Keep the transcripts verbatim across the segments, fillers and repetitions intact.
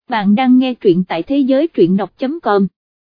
Bạn đang nghe truyện tại thế giới truyện đọc chấm com.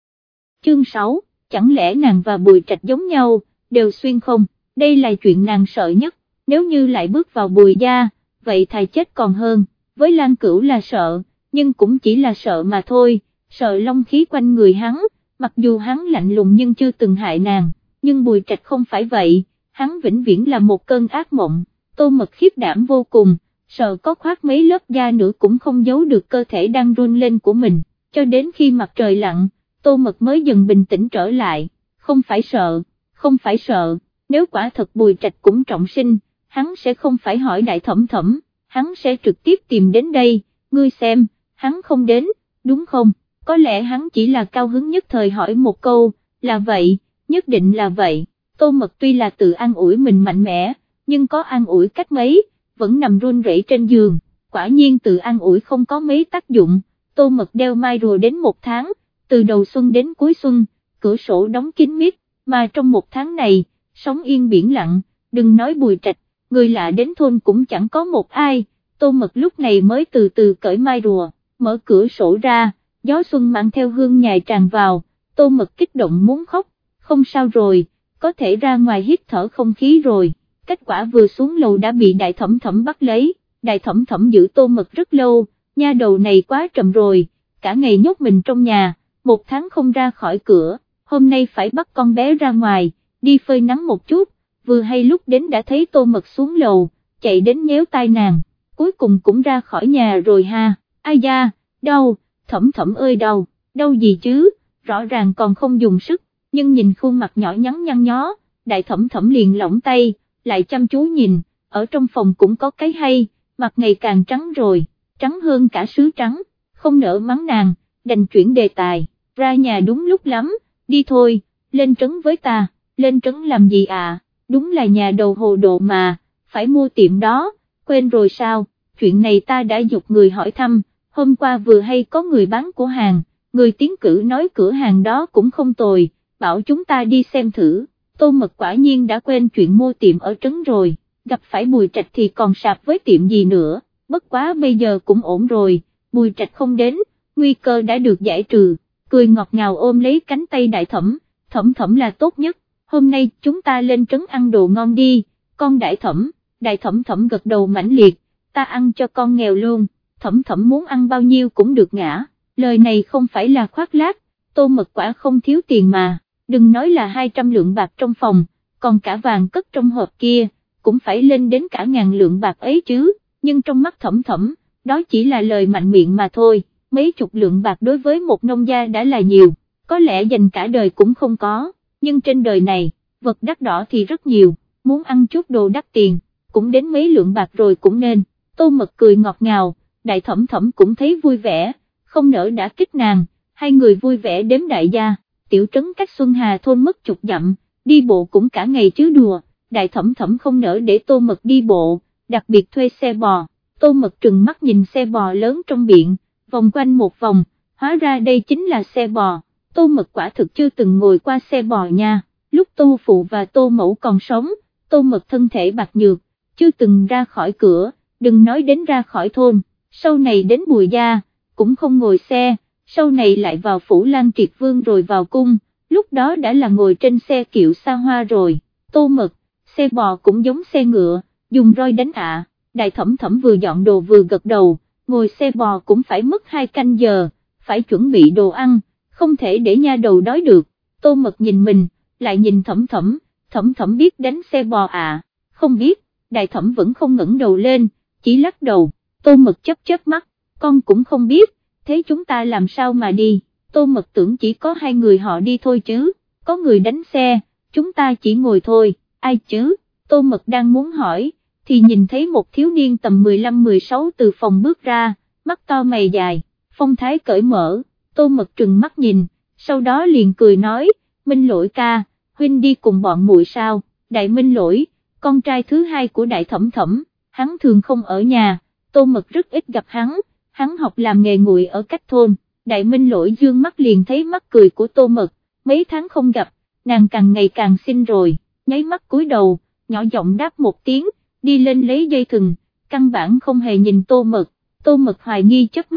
Chương sáu, chẳng lẽ nàng và Bùi Trạch giống nhau, đều xuyên không, đây là chuyện nàng sợ nhất, nếu như lại bước vào Bùi gia, vậy thà chết còn hơn, với Lan Cửu là sợ, nhưng cũng chỉ là sợ mà thôi, sợ long khí quanh người hắn, mặc dù hắn lạnh lùng nhưng chưa từng hại nàng, nhưng Bùi Trạch không phải vậy, hắn vĩnh viễn là một cơn ác mộng. Tô Mật khiếp đảm vô cùng, sợ có khoác mấy lớp da nữa cũng không giấu được cơ thể đang run lên của mình, cho đến khi mặt trời lặn, Tô Mật mới dần bình tĩnh trở lại, không phải sợ, không phải sợ, nếu quả thật Bùi Trạch cũng trọng sinh, hắn sẽ không phải hỏi Đại Thẩm Thẩm, hắn sẽ trực tiếp tìm đến đây, ngươi xem, hắn không đến, đúng không, có lẽ hắn chỉ là cao hứng nhất thời hỏi một câu, là vậy, nhất định là vậy. Tô Mật tuy là tự an ủi mình mạnh mẽ, nhưng có an ủi cách mấy, vẫn nằm run rẩy trên giường, quả nhiên tự an ủi không có mấy tác dụng. Tô Mật đeo mai rùa đến một tháng, từ đầu xuân đến cuối xuân, cửa sổ đóng kín mít, mà trong một tháng này, sóng yên biển lặng, đừng nói Bùi Trạch, người lạ đến thôn cũng chẳng có một ai. Tô Mật lúc này mới từ từ cởi mai rùa, mở cửa sổ ra, gió xuân mang theo hương nhài tràn vào, Tô Mật kích động muốn khóc, không sao rồi, có thể ra ngoài hít thở không khí rồi. Kết quả vừa xuống lầu đã bị Đại Thẩm Thẩm bắt lấy, Đại Thẩm Thẩm giữ Tô Mật rất lâu, nha đầu này quá trầm rồi, cả ngày nhốt mình trong nhà, một tháng không ra khỏi cửa, hôm nay phải bắt con bé ra ngoài, đi phơi nắng một chút, vừa hay lúc đến đã thấy Tô Mật xuống lầu, chạy đến nhéo tai nàng, cuối cùng cũng ra khỏi nhà rồi ha, ai da, đau, Thẩm Thẩm ơi đau, đau gì chứ, rõ ràng còn không dùng sức, nhưng nhìn khuôn mặt nhỏ nhắn nhăn nhó, Đại Thẩm Thẩm liền lỏng tay, lại chăm chú nhìn, ở trong phòng cũng có cái hay, mặt ngày càng trắng rồi, trắng hơn cả sứ trắng, không nỡ mắng nàng, đành chuyển đề tài, ra nhà đúng lúc lắm, đi thôi, lên trấn với ta, lên trấn làm gì à, đúng là nhà đầu hồ đồ mà, phải mua tiệm đó, quên rồi sao, chuyện này ta đã giục người hỏi thăm, hôm qua vừa hay có người bán của hàng, người tiến cử nói cửa hàng đó cũng không tồi, bảo chúng ta đi xem thử. Tô Mật quả nhiên đã quên chuyện mua tiệm ở trấn rồi, gặp phải Bùi Trạch thì còn sạp với tiệm gì nữa, bất quá bây giờ cũng ổn rồi, Bùi Trạch không đến, nguy cơ đã được giải trừ, cười ngọt ngào ôm lấy cánh tay Đại Thẩm, Thẩm Thẩm là tốt nhất, hôm nay chúng ta lên trấn ăn đồ ngon đi, con Đại Thẩm, Đại Thẩm Thẩm gật đầu mãnh liệt, ta ăn cho con nghèo luôn, Thẩm Thẩm muốn ăn bao nhiêu cũng được ngã, lời này không phải là khoác lác, Tô Mật quả không thiếu tiền mà. Đừng nói là hai trăm lượng bạc trong phòng, còn cả vàng cất trong hộp kia, cũng phải lên đến cả ngàn lượng bạc ấy chứ, nhưng trong mắt Thẩm Thẩm, đó chỉ là lời mạnh miệng mà thôi, mấy chục lượng bạc đối với một nông gia đã là nhiều, có lẽ dành cả đời cũng không có, nhưng trên đời này, vật đắt đỏ thì rất nhiều, muốn ăn chút đồ đắt tiền, cũng đến mấy lượng bạc rồi cũng nên. Tô Mật cười ngọt ngào, Đại Thẩm Thẩm cũng thấy vui vẻ, không nỡ đã kích nàng, hai người vui vẻ đếm đại gia. Tiểu trấn cách Xuân Hà thôn mất chục dặm, đi bộ cũng cả ngày chứ đùa, Đại Thẩm Thẩm không nỡ để Tô Mật đi bộ, đặc biệt thuê xe bò, Tô Mật trừng mắt nhìn xe bò lớn trong viện, vòng quanh một vòng, hóa ra đây chính là xe bò, Tô Mật quả thực chưa từng ngồi qua xe bò nha, lúc Tô Phụ và Tô Mẫu còn sống, Tô Mật thân thể bạc nhược, chưa từng ra khỏi cửa, đừng nói đến ra khỏi thôn, sau này đến Bùi gia, cũng không ngồi xe. Sau này lại vào phủ Lan Triệt Vương rồi vào cung, lúc đó đã là ngồi trên xe kiệu xa hoa rồi. Tô Mật, xe bò cũng giống xe ngựa, dùng roi đánh ạ. Đại Thẩm Thẩm vừa dọn đồ vừa gật đầu, ngồi xe bò cũng phải mất hai canh giờ, phải chuẩn bị đồ ăn, không thể để nha đầu đói được. Tô Mật nhìn mình, lại nhìn Thẩm Thẩm, Thẩm Thẩm biết đánh xe bò à, không biết, Đại Thẩm vẫn không ngẩng đầu lên, chỉ lắc đầu. Tô Mật chớp chớp mắt, con cũng không biết. Thế chúng ta làm sao mà đi, Tô Mật tưởng chỉ có hai người họ đi thôi chứ, có người đánh xe, chúng ta chỉ ngồi thôi, ai chứ, Tô Mật đang muốn hỏi, thì nhìn thấy một thiếu niên tầm mười lăm mười sáu từ phòng bước ra, mắt to mày dài, phong thái cởi mở, Tô Mật trừng mắt nhìn, sau đó liền cười nói, Minh Lỗi ca, huynh đi cùng bọn muội sao, Đại Minh Lỗi, con trai thứ hai của Đại Thẩm Thẩm, hắn thường không ở nhà, Tô Mật rất ít gặp hắn. Hắn học làm nghề nguội ở cách thôn, Đại Minh Lỗi dương mắt liền thấy mắt cười của Tô Mật, mấy tháng không gặp, nàng càng ngày càng xinh rồi, nháy mắt cúi đầu, nhỏ giọng đáp một tiếng, đi lên lấy dây thừng, căn bản không hề nhìn Tô Mật, Tô Mật hoài nghi chớp mắt,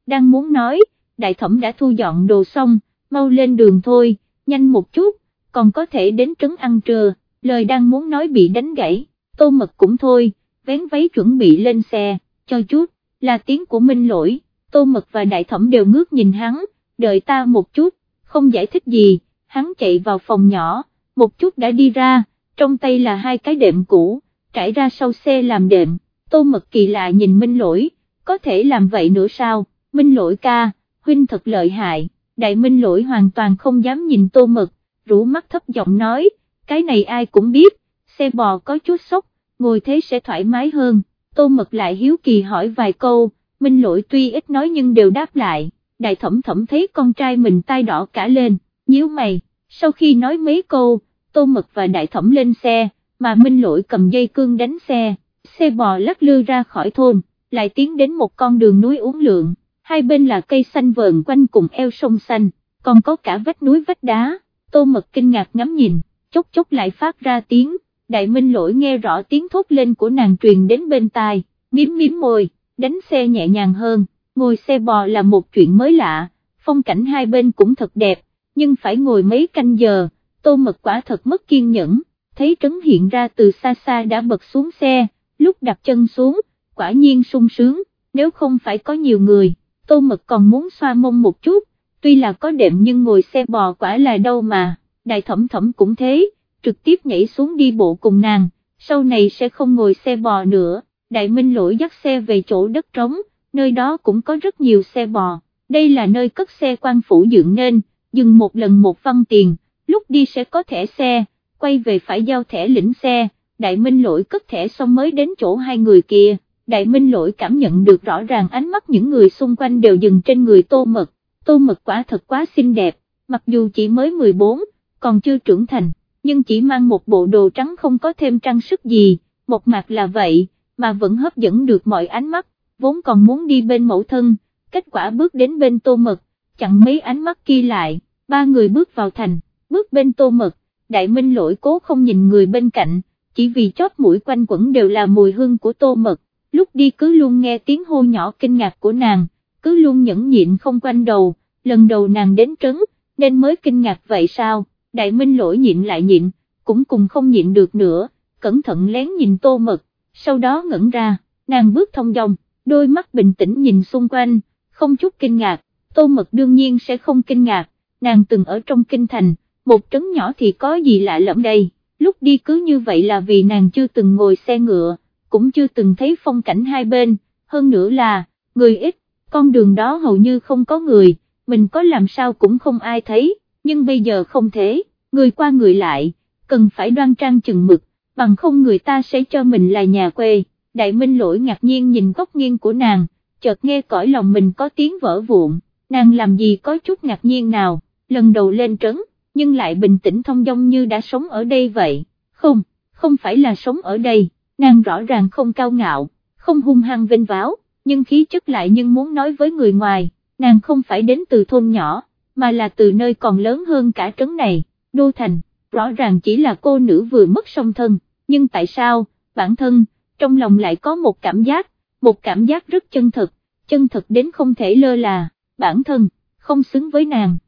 đang muốn nói, đại thẩm đã thu dọn đồ xong, mau lên đường thôi, nhanh một chút, còn có thể đến trấn ăn trưa, lời đang muốn nói bị đánh gãy, Tô Mật cũng thôi, vén váy chuẩn bị lên xe, cho chút, là tiếng của Minh Lỗi, Tô Mật và đại thẩm đều ngước nhìn hắn, đợi ta một chút, không giải thích gì, hắn chạy vào phòng nhỏ, một chút đã đi ra, trong tay là hai cái đệm cũ, trải ra sau xe làm đệm, Tô Mật kỳ lạ nhìn Minh Lỗi, có thể làm vậy nữa sao, Minh Lỗi ca, huynh thật lợi hại, đại Minh Lỗi hoàn toàn không dám nhìn Tô Mật, rũ mắt thấp giọng nói, cái này ai cũng biết, xe bò có chút sốc, ngồi thế sẽ thoải mái hơn, Tô Mật lại hiếu kỳ hỏi vài câu, Minh Lỗi tuy ít nói nhưng đều đáp lại, đại thẩm thẩm thấy con trai mình tai đỏ cả lên, nhíu mày, sau khi nói mấy câu, Tô Mật và đại thẩm lên xe, mà Minh Lỗi cầm dây cương đánh xe, xe bò lắc lư ra khỏi thôn, lại tiến đến một con đường núi uốn lượn, hai bên là cây xanh vờn quanh cùng eo sông xanh, còn có cả vách núi vách đá, Tô Mật kinh ngạc ngắm nhìn, chốc chốc lại phát ra tiếng, đại Minh Lỗi nghe rõ tiếng thốt lên của nàng truyền đến bên tai, miếm miếm môi, đánh xe nhẹ nhàng hơn, ngồi xe bò là một chuyện mới lạ, phong cảnh hai bên cũng thật đẹp, nhưng phải ngồi mấy canh giờ, Tô Mật quả thật mất kiên nhẫn, thấy Trấn hiện ra từ xa xa đã bật xuống xe, lúc đặt chân xuống, quả nhiên sung sướng, nếu không phải có nhiều người, Tô Mật còn muốn xoa mông một chút, tuy là có đệm nhưng ngồi xe bò quả là đâu mà, đại thẩm thẩm cũng thế, trực tiếp nhảy xuống đi bộ cùng nàng, sau này sẽ không ngồi xe bò nữa, đại Minh Lỗi dắt xe về chỗ đất trống, nơi đó cũng có rất nhiều xe bò, đây là nơi cất xe quan phủ dựng nên, dừng một lần một văn tiền, lúc đi sẽ có thẻ xe, quay về phải giao thẻ lĩnh xe, đại Minh Lỗi cất thẻ xong mới đến chỗ hai người kia, đại Minh Lỗi cảm nhận được rõ ràng ánh mắt những người xung quanh đều dừng trên người Tô Mật, Tô Mật quả thật quá xinh đẹp, mặc dù chỉ mới mười bốn, còn chưa trưởng thành, nhưng chỉ mang một bộ đồ trắng không có thêm trang sức gì, một mặt là vậy, mà vẫn hấp dẫn được mọi ánh mắt, vốn còn muốn đi bên mẫu thân, kết quả bước đến bên Tô Mật, chặn mấy ánh mắt kia lại, ba người bước vào thành, bước bên Tô Mật, đại Minh Lỗi cố không nhìn người bên cạnh, chỉ vì chót mũi quanh quẩn đều là mùi hương của Tô Mật, lúc đi cứ luôn nghe tiếng hô nhỏ kinh ngạc của nàng, cứ luôn nhẫn nhịn không quanh đầu, lần đầu nàng đến trấn, nên mới kinh ngạc vậy sao, đại Minh Lỗi nhịn lại nhịn, cũng cùng không nhịn được nữa, cẩn thận lén nhìn Tô Mật, sau đó ngẩn ra, nàng bước thong dong, đôi mắt bình tĩnh nhìn xung quanh, không chút kinh ngạc, Tô Mật đương nhiên sẽ không kinh ngạc, nàng từng ở trong kinh thành, một trấn nhỏ thì có gì lạ lẫm đây, lúc đi cứ như vậy là vì nàng chưa từng ngồi xe ngựa, cũng chưa từng thấy phong cảnh hai bên, hơn nữa là, người ít, con đường đó hầu như không có người, mình có làm sao cũng không ai thấy, nhưng bây giờ không thế, người qua người lại, cần phải đoan trang chừng mực, bằng không người ta sẽ cho mình là nhà quê, đại Minh Lỗi ngạc nhiên nhìn góc nghiêng của nàng, chợt nghe cõi lòng mình có tiếng vỡ vụn, nàng làm gì có chút ngạc nhiên nào, lần đầu lên trấn, nhưng lại bình tĩnh thong dong như đã sống ở đây vậy, không, không phải là sống ở đây, nàng rõ ràng không cao ngạo, không hung hăng vênh váo, nhưng khí chất lại nhưng muốn nói với người ngoài, nàng không phải đến từ thôn nhỏ, mà là từ nơi còn lớn hơn cả trấn này, đô thành, rõ ràng chỉ là cô nữ vừa mất song thân, nhưng tại sao, bản thân, trong lòng lại có một cảm giác, một cảm giác rất chân thật, chân thật đến không thể lơ là, bản thân, không xứng với nàng,